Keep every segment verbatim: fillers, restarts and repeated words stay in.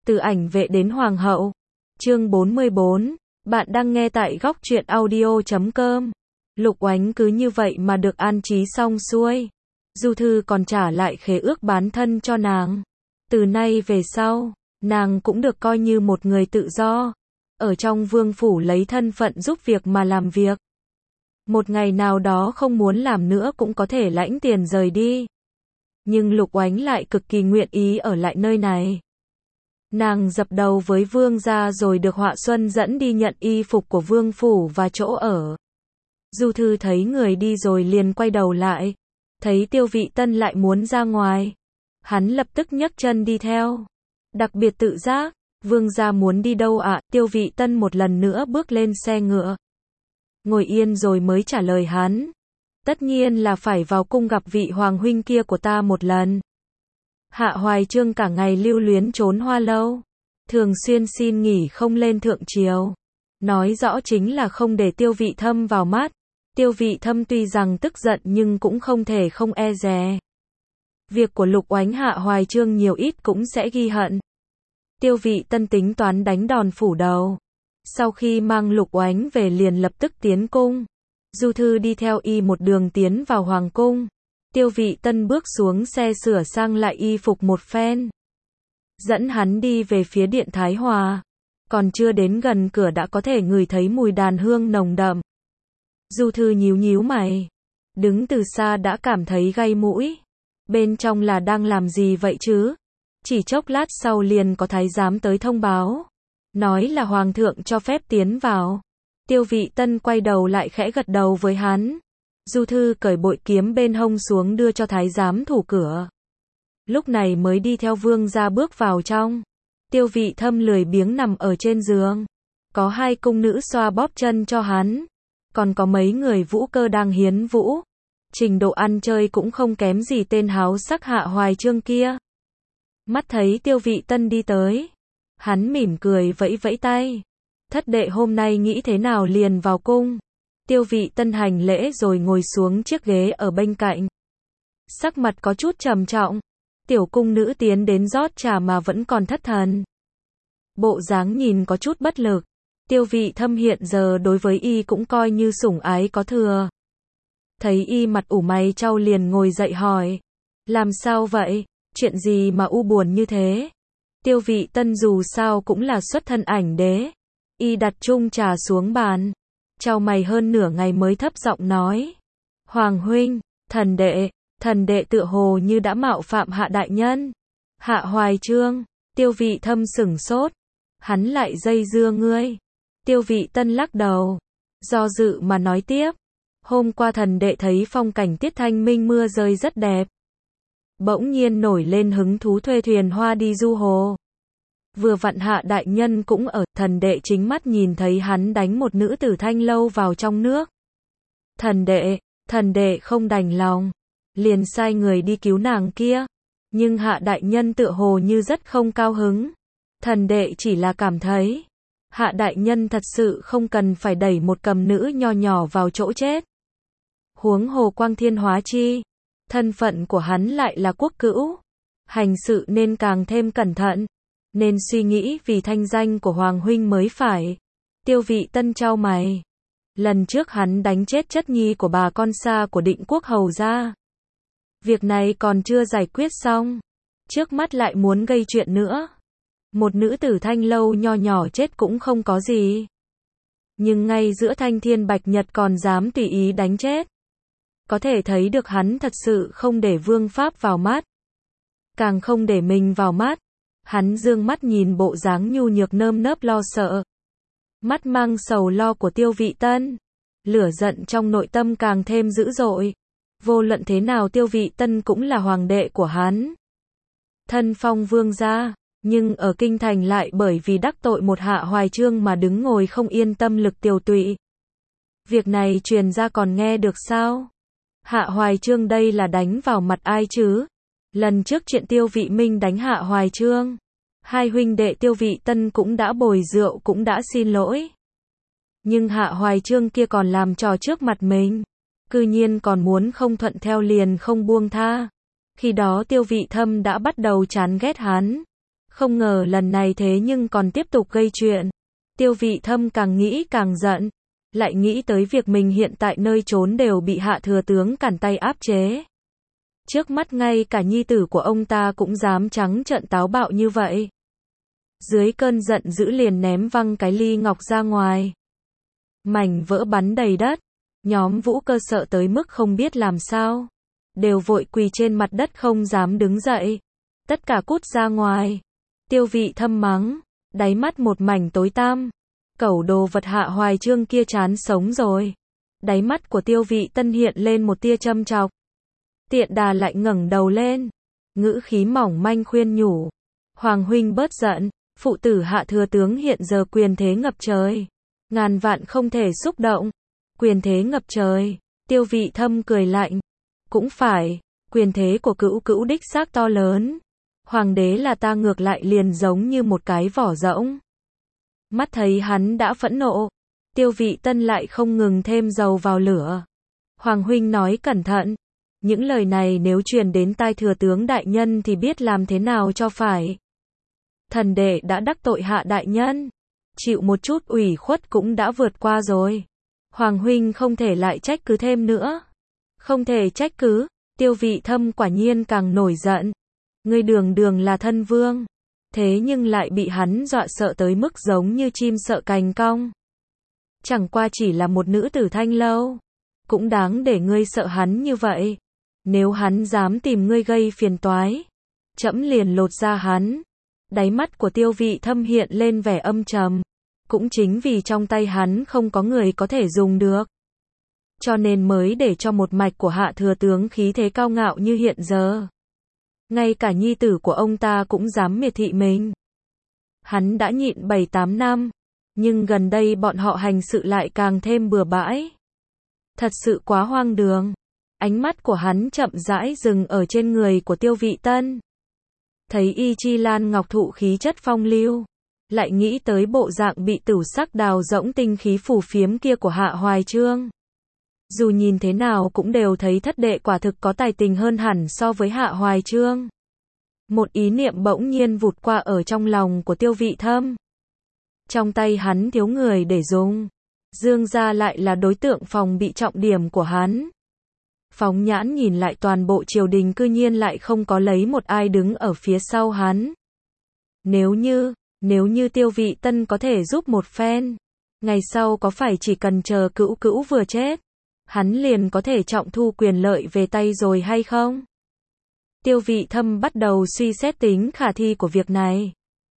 Từ ảnh vệ đến hoàng hậu. Chương bốn mươi bốn. Bạn đang nghe tại góc truyện audio chấm com. Lục Oánh cứ như vậy mà được an trí xong xuôi. Du Thư còn trả lại khế ước bán thân cho nàng. Từ nay về sau, nàng cũng được coi như một người tự do. Ở trong vương phủ lấy thân phận giúp việc mà làm việc. Một ngày nào đó không muốn làm nữa cũng có thể lãnh tiền rời đi. Nhưng Lục Oánh lại cực kỳ nguyện ý ở lại nơi này. Nàng dập đầu với vương gia rồi được Họa Xuân dẫn đi nhận y phục của vương phủ và chỗ ở. Du Thư thấy người đi rồi liền quay đầu lại. Thấy Tiêu Vị Tân lại muốn ra ngoài. Hắn lập tức nhấc chân đi theo. Đặc biệt tự giác, vương gia muốn đi đâu ạ? À? Tiêu Vị Tân một lần nữa bước lên xe ngựa. Ngồi yên rồi mới trả lời hắn. Tất nhiên là phải vào cung gặp vị hoàng huynh kia của ta một lần. Hạ Hoài Chương cả ngày lưu luyến trốn hoa lâu. Thường xuyên xin nghỉ không lên thượng triều. Nói rõ chính là không để Tiêu Vị Thâm vào mắt. Tiêu Vị Thâm tuy rằng tức giận nhưng cũng không thể không e dè. Việc của Lục Oánh Hạ Hoài Chương nhiều ít cũng sẽ ghi hận. Tiêu Vị Tân tính toán đánh đòn phủ đầu. Sau khi mang Lục Oánh về liền lập tức tiến cung. Du Thư đi theo y một đường tiến vào hoàng cung. Tiêu Vị Tân bước xuống xe sửa sang lại y phục một phen. Dẫn hắn đi về phía điện Thái Hòa. Còn chưa đến gần cửa đã có thể ngửi thấy mùi đàn hương nồng đậm. Du Thư nhíu nhíu mày. Đứng từ xa đã cảm thấy gay mũi. Bên trong là đang làm gì vậy chứ? Chỉ chốc lát sau liền có thái giám tới thông báo. Nói là hoàng thượng cho phép tiến vào. Tiêu Vị Tân quay đầu lại khẽ gật đầu với hắn. Du Thư cởi bội kiếm bên hông xuống đưa cho thái giám thủ cửa. Lúc này mới đi theo vương gia bước vào trong. Tiêu Vị Thâm lười biếng nằm ở trên giường. Có hai cung nữ xoa bóp chân cho hắn. Còn có mấy người vũ cơ đang hiến vũ. Trình độ ăn chơi cũng không kém gì tên háo sắc Hạ Hoài Chương kia. Mắt thấy Tiêu Vị Tân đi tới. Hắn mỉm cười vẫy vẫy tay. Thất đệ hôm nay nghĩ thế nào liền vào cung. Tiêu Vị Tân hành lễ rồi ngồi xuống chiếc ghế ở bên cạnh. Sắc mặt có chút trầm trọng. Tiểu cung nữ tiến đến rót trà mà vẫn còn thất thần. Bộ dáng nhìn có chút bất lực. Tiêu Vị Thâm hiện giờ đối với y cũng coi như sủng ái có thừa. Thấy y mặt ủ mày chau liền ngồi dậy hỏi. Làm sao vậy? Chuyện gì mà u buồn như thế? Tiêu Vị Tân dù sao cũng là xuất thân ảnh đế. Y đặt chung trà xuống bàn. Chau mày hơn nửa ngày mới thấp giọng nói. Hoàng huynh, thần đệ, thần đệ tựa hồ như đã mạo phạm Hạ đại nhân. Hạ Hoài Chương, Tiêu Vị Thâm sửng sốt. Hắn lại dây dưa ngươi. Tiêu Vị Tân lắc đầu. Do dự mà nói tiếp. Hôm qua thần đệ thấy phong cảnh tiết thanh minh mưa rơi rất đẹp. Bỗng nhiên nổi lên hứng thú thuê thuyền hoa đi du hồ. Vừa vặn Hạ đại nhân cũng ở, thần đệ chính mắt nhìn thấy hắn đánh một nữ tử thanh lâu vào trong nước. Thần đệ, thần đệ không đành lòng. Liền sai người đi cứu nàng kia. Nhưng Hạ đại nhân tựa hồ như rất không cao hứng. Thần đệ chỉ là cảm thấy. Hạ đại nhân thật sự không cần phải đẩy một cầm nữ nho nhỏ vào chỗ chết. Huống hồ Quang Thiên hóa chi. Thân phận của hắn lại là quốc cữu. Hành sự nên càng thêm cẩn thận. Nên suy nghĩ vì thanh danh của Hoàng huynh mới phải. Tiêu Vị Tân chau mày. Lần trước hắn đánh chết chất nhi của bà con xa của Định Quốc hầu gia. Việc này còn chưa giải quyết xong. Trước mắt lại muốn gây chuyện nữa. Một nữ tử thanh lâu nho nhỏ chết cũng không có gì. Nhưng ngay giữa thanh thiên bạch nhật còn dám tùy ý đánh chết. Có thể thấy được hắn thật sự không để vương pháp vào mắt. Càng không để mình vào mắt. Hắn dương mắt nhìn bộ dáng nhu nhược nơm nớp lo sợ. Mắt mang sầu lo của Tiêu Vị Tân. Lửa giận trong nội tâm càng thêm dữ dội. Vô luận thế nào Tiêu Vị Tân cũng là hoàng đệ của hắn. Thân phong vương gia. Nhưng ở kinh thành lại bởi vì đắc tội một Hạ Hoài Chương mà đứng ngồi không yên tâm lực tiều tụy. Việc này truyền ra còn nghe được sao? Hạ Hoài Chương đây là đánh vào mặt ai chứ? Lần trước chuyện Tiêu Vị Minh đánh Hạ Hoài Chương. Hai huynh đệ Tiêu Vị Tân cũng đã bồi rượu cũng đã xin lỗi. Nhưng Hạ Hoài Chương kia còn làm trò trước mặt mình. Cư nhiên còn muốn không thuận theo liền không buông tha. Khi đó Tiêu Vị Thâm đã bắt đầu chán ghét hắn. Không ngờ lần này thế nhưng còn tiếp tục gây chuyện. Tiêu Vị Thâm càng nghĩ càng giận. Lại nghĩ tới việc mình hiện tại nơi trốn đều bị Hạ thừa tướng cản tay áp chế. Trước mắt ngay cả nhi tử của ông ta cũng dám trắng trợn táo bạo như vậy. Dưới cơn giận dữ liền ném văng cái ly ngọc ra ngoài. Mảnh vỡ bắn đầy đất. Nhóm Vũ Cơ sợ tới mức không biết làm sao. Đều vội quỳ trên mặt đất không dám đứng dậy. Tất cả cút ra ngoài. Tiêu Vị Thâm mắng. Đáy mắt một mảnh tối tăm. Cẩu đồ vật Hạ Hoài Chương kia chán sống rồi. Đáy mắt của Tiêu Vị Tân hiện lên một tia châm chọc. Tiện đà lại ngẩng đầu lên. Ngữ khí mỏng manh khuyên nhủ. Hoàng huynh bớt giận. Phụ tử Hạ thừa tướng hiện giờ quyền thế ngập trời. Ngàn vạn không thể xúc động. Quyền thế ngập trời. Tiêu Vị Thâm cười lạnh. Cũng phải. Quyền thế của cữu cữu đích xác to lớn. Hoàng đế là ta ngược lại liền giống như một cái vỏ rỗng. Mắt thấy hắn đã phẫn nộ. Tiêu Vị Tân lại không ngừng thêm dầu vào lửa. Hoàng huynh nói cẩn thận. Những lời này nếu truyền đến tai thừa tướng đại nhân thì biết làm thế nào cho phải. Thần đệ đã đắc tội Hạ đại nhân. Chịu một chút ủy khuất cũng đã vượt qua rồi. Hoàng huynh không thể lại trách cứ thêm nữa. Không thể trách cứ. Tiêu Vị Thâm quả nhiên càng nổi giận. Ngươi đường đường là thân vương. Thế nhưng lại bị hắn dọa sợ tới mức giống như chim sợ cành cong. Chẳng qua chỉ là một nữ tử thanh lâu. Cũng đáng để ngươi sợ hắn như vậy. Nếu hắn dám tìm ngươi gây phiền toái. Trẫm liền lột ra hắn. Đáy mắt của Tiêu Vị Thâm hiện lên vẻ âm trầm. Cũng chính vì trong tay hắn không có người có thể dùng được. Cho nên mới để cho một mạch của Hạ thừa tướng khí thế cao ngạo như hiện giờ. Ngay cả nhi tử của ông ta cũng dám miệt thị mình. Hắn đã nhịn bảy tám năm. Nhưng gần đây bọn họ hành sự lại càng thêm bừa bãi. Thật sự quá hoang đường. Ánh mắt của hắn chậm rãi dừng ở trên người của Tiêu Vị Tân. Thấy y chi lan ngọc thụ khí chất phong lưu. Lại nghĩ tới bộ dạng bị tửu sắc đào rỗng tinh khí phù phiếm kia của Hạ Hoài Chương. Dù nhìn thế nào cũng đều thấy thất đệ quả thực có tài tình hơn hẳn so với Hạ Hoài Chương. Một ý niệm bỗng nhiên vụt qua ở trong lòng của Tiêu Vị Thâm. Trong tay hắn thiếu người để dùng. Dương gia lại là đối tượng phòng bị trọng điểm của hắn. Phóng nhãn nhìn lại toàn bộ triều đình cư nhiên lại không có lấy một ai đứng ở phía sau hắn. Nếu như, nếu như Tiêu Vị Tân có thể giúp một phen. Ngày sau có phải chỉ cần chờ cữu cữu vừa chết. Hắn liền có thể trọng thu quyền lợi về tay rồi hay không? Tiêu Vị Thâm bắt đầu suy xét tính khả thi của việc này.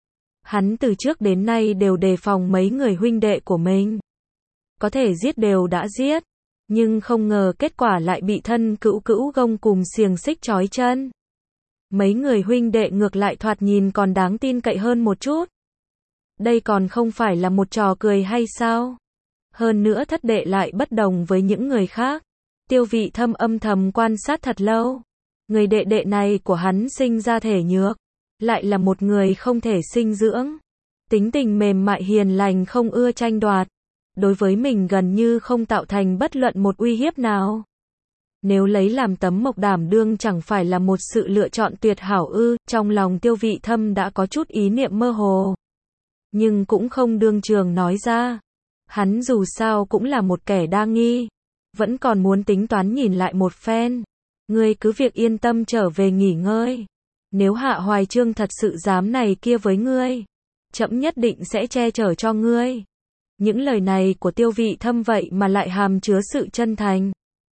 Hắn từ trước đến nay đều đề phòng mấy người huynh đệ của mình. Có thể giết đều đã giết. Nhưng không ngờ kết quả lại bị thân cữu cữu gông cùm xiềng xích trói chân. Mấy người huynh đệ ngược lại thoạt nhìn còn đáng tin cậy hơn một chút. Đây còn không phải là một trò cười hay sao? Hơn nữa thất đệ lại bất đồng với những người khác. Tiêu Vị Thâm âm thầm quan sát thật lâu. Người đệ đệ này của hắn sinh ra thể nhược. Lại là một người không thể sinh dưỡng. Tính tình mềm mại hiền lành không ưa tranh đoạt. Đối với mình gần như không tạo thành bất luận một uy hiếp nào. Nếu lấy làm tấm mộc đảm đương chẳng phải là một sự lựa chọn tuyệt hảo ư. Trong lòng Tiêu Vị Thâm đã có chút ý niệm mơ hồ. Nhưng cũng không đương trường nói ra. Hắn dù sao cũng là một kẻ đa nghi. Vẫn còn muốn tính toán nhìn lại một phen. Ngươi cứ việc yên tâm trở về nghỉ ngơi. Nếu Hạ Hoài Chương thật sự dám này kia với ngươi. Trẫm nhất định sẽ che chở cho ngươi. Những lời này của Tiêu Vị Thâm vậy mà lại hàm chứa sự chân thành.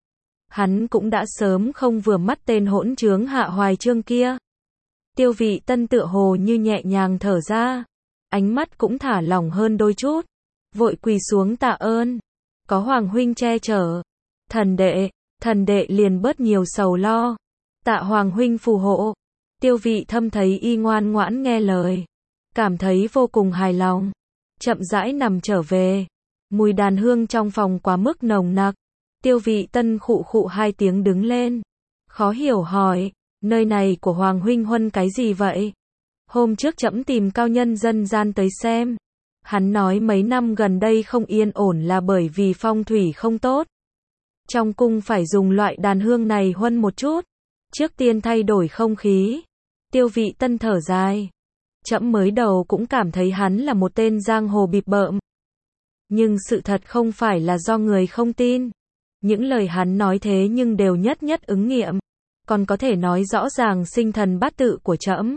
Hắn cũng đã sớm không vừa mắt tên hỗn trướng Hạ Hoài Chương kia. Tiêu Vị Tân tựa hồ như nhẹ nhàng thở ra. Ánh mắt cũng thả lỏng hơn đôi chút. Vội quỳ xuống tạ ơn. Có Hoàng huynh che chở. Thần đệ, thần đệ liền bớt nhiều sầu lo. Tạ Hoàng huynh phù hộ. Tiêu Vị Thâm thấy y ngoan ngoãn nghe lời. Cảm thấy vô cùng hài lòng. Chậm rãi nằm trở về. Mùi đàn hương trong phòng quá mức nồng nặc. Tiêu Vị Tân khụ khụ hai tiếng đứng lên. Khó hiểu hỏi. Nơi này của Hoàng huynh huân cái gì vậy? Hôm trước trẫm tìm cao nhân dân gian tới xem. Hắn nói mấy năm gần đây không yên ổn là bởi vì phong thủy không tốt. Trong cung phải dùng loại đàn hương này huân một chút. Trước tiên thay đổi không khí. Tiêu Vị Tân thở dài. Trẫm mới đầu cũng cảm thấy hắn là một tên giang hồ bịp bợm. Nhưng sự thật không phải là do người không tin. Những lời hắn nói thế nhưng đều nhất nhất ứng nghiệm. Còn có thể nói rõ ràng sinh thần bát tự của trẫm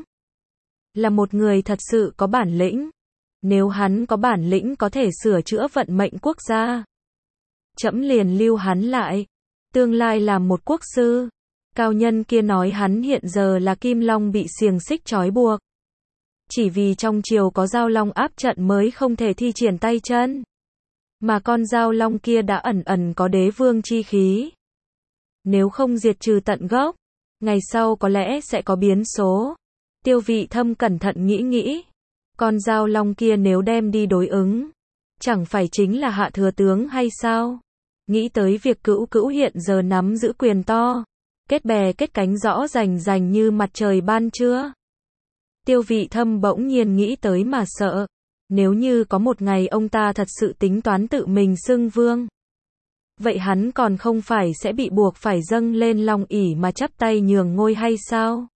là một người thật sự có bản lĩnh. Nếu hắn có bản lĩnh có thể sửa chữa vận mệnh quốc gia, trẫm liền lưu hắn lại, tương lai làm một quốc sư. Cao nhân kia nói hắn hiện giờ là Kim Long bị xiềng xích trói buộc. Chỉ vì trong triều có Giao Long áp trận mới không thể thi triển tay chân. Mà con Giao Long kia đã ẩn ẩn có đế vương chi khí. Nếu không diệt trừ tận gốc, ngày sau có lẽ sẽ có biến số. Tiêu Vị Thâm cẩn thận nghĩ nghĩ. Con Giao Long kia nếu đem đi đối ứng, chẳng phải chính là Hạ Thừa Tướng hay sao? Nghĩ tới việc Cữu Cữu hiện giờ nắm giữ quyền to, kết bè kết cánh rõ rành rành như mặt trời ban trưa. Tiêu Vị Thâm bỗng nhiên nghĩ tới mà sợ. Nếu như có một ngày ông ta thật sự tính toán tự mình xưng vương, vậy hắn còn không phải sẽ bị buộc phải dâng lên long ỷ mà chắp tay nhường ngôi hay sao?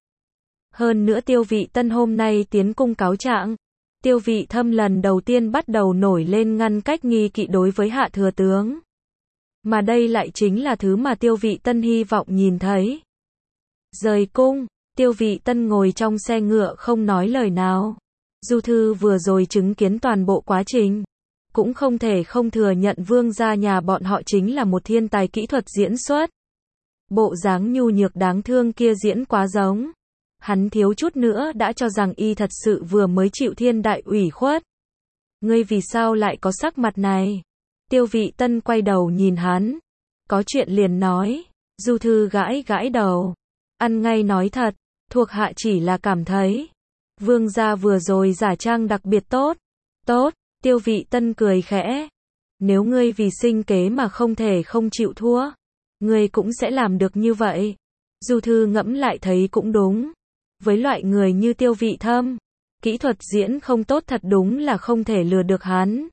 Hơn nữa Tiêu Vị Tân hôm nay tiến cung cáo trạng, Tiêu Vị Thâm lần đầu tiên bắt đầu nổi lên ngăn cách nghi kỵ đối với Hạ Thừa Tướng. Mà đây lại chính là thứ mà Tiêu Vị Tân hy vọng nhìn thấy. Rời cung, Tiêu Vị Tân ngồi trong xe ngựa không nói lời nào. Du Thư vừa rồi chứng kiến toàn bộ quá trình, cũng không thể không thừa nhận vương gia nhà bọn họ chính là một thiên tài kỹ thuật diễn xuất. Bộ dáng nhu nhược đáng thương kia diễn quá giống. Hắn thiếu chút nữa đã cho rằng y thật sự vừa mới chịu thiên đại ủy khuất. Ngươi vì sao lại có sắc mặt này? Tiêu Vị Tân quay đầu nhìn hắn. Có chuyện liền nói. Du Thư gãi gãi đầu. Ăn ngay nói thật, thuộc hạ chỉ là cảm thấy vương gia vừa rồi giả trang đặc biệt tốt. Tốt, Tiêu Vị Tân cười khẽ. Nếu ngươi vì sinh kế mà không thể không chịu thua, ngươi cũng sẽ làm được như vậy. Du Thư ngẫm lại thấy cũng đúng. Với loại người như Tiêu Vị Thâm, kỹ thuật diễn không tốt thật đúng là không thể lừa được hắn.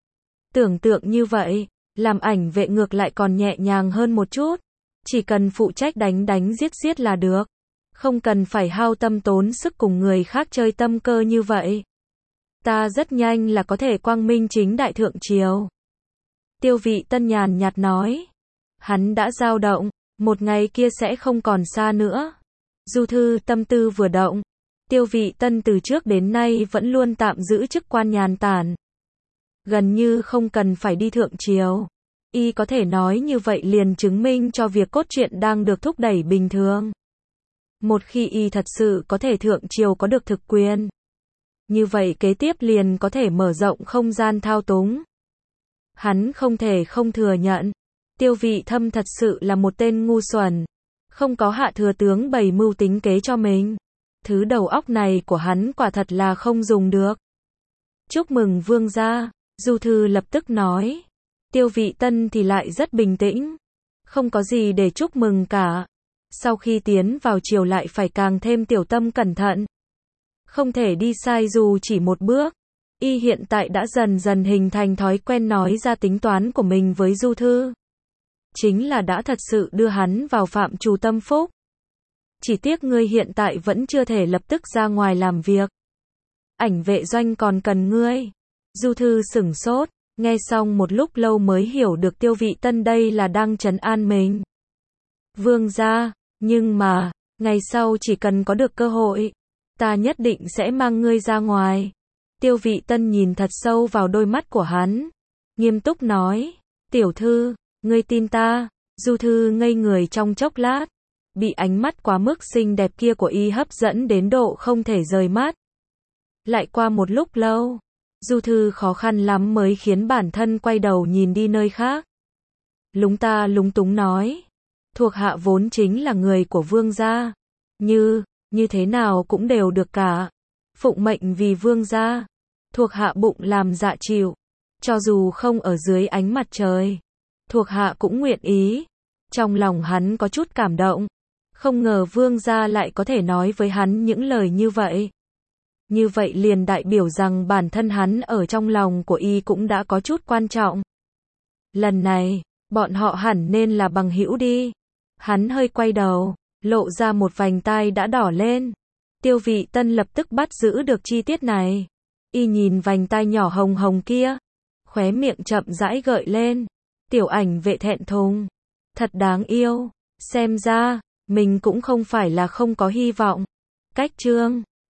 Tưởng tượng như vậy, làm ảnh vệ ngược lại còn nhẹ nhàng hơn một chút. Chỉ cần phụ trách đánh đánh giết giết là được. Không cần phải hao tâm tốn sức cùng người khác chơi tâm cơ như vậy. Ta rất nhanh là có thể quang minh chính đại thượng triều. Tiêu Vị Tân nhàn nhạt nói. Hắn đã dao động, một ngày kia sẽ không còn xa nữa. Du Thư tâm tư vừa động. Tiêu Vị Tân từ trước đến nay vẫn luôn tạm giữ chức quan nhàn tản. Gần như không cần phải đi thượng triều. Y có thể nói như vậy liền chứng minh cho việc cốt truyện đang được thúc đẩy bình thường. Một khi y thật sự có thể thượng triều có được thực quyền, như vậy kế tiếp liền có thể mở rộng không gian thao túng. Hắn không thể không thừa nhận, Tiêu Vị Thâm thật sự là một tên ngu xuẩn, không có Hạ Thừa Tướng bày mưu tính kế cho mình. Thứ đầu óc này của hắn quả thật là không dùng được. Chúc mừng vương gia, Du Thư lập tức nói. Tiêu Vị Tân thì lại rất bình tĩnh. Không có gì để chúc mừng cả. Sau khi tiến vào triều lại phải càng thêm tiểu tâm cẩn thận. Không thể đi sai dù chỉ một bước. Y hiện tại đã dần dần hình thành thói quen nói ra tính toán của mình với Du Thư. Chính là đã thật sự đưa hắn vào phạm trù tâm phúc. Chỉ tiếc ngươi hiện tại vẫn chưa thể lập tức ra ngoài làm việc. Ảnh vệ doanh còn cần ngươi. Du Thư sửng sốt, nghe xong một lúc lâu mới hiểu được Tiêu Vị Tân đây là đang trấn an mình. Vương gia, nhưng mà, ngày sau chỉ cần có được cơ hội, ta nhất định sẽ mang ngươi ra ngoài. Tiêu Vị Tân nhìn thật sâu vào đôi mắt của hắn, nghiêm túc nói, tiểu thư, ngươi tin ta. Du Thư ngây người trong chốc lát, bị ánh mắt quá mức xinh đẹp kia của y hấp dẫn đến độ không thể rời mắt. Lại qua một lúc lâu, Du Thư khó khăn lắm mới khiến bản thân quay đầu nhìn đi nơi khác. Lúng ta lúng túng nói, thuộc hạ vốn chính là người của vương gia, như, như thế nào cũng đều được cả. Phụng mệnh vì vương gia, thuộc hạ bụng làm dạ chịu, cho dù không ở dưới ánh mặt trời, thuộc hạ cũng nguyện ý. Trong lòng hắn có chút cảm động, không ngờ vương gia lại có thể nói với hắn những lời như vậy. Như vậy liền đại biểu rằng bản thân hắn ở trong lòng của y cũng đã có chút quan trọng. Lần này, bọn họ hẳn nên là bằng hữu đi. Hắn hơi quay đầu, lộ ra một vành tai đã đỏ lên. Tiêu Vị Tân lập tức bắt giữ được chi tiết này. Y nhìn vành tai nhỏ hồng hồng kia, khóe miệng chậm rãi gợi lên. Tiểu Ảnh Vệ thẹn thùng, thật đáng yêu, xem ra mình cũng không phải là không có hy vọng. Cách chương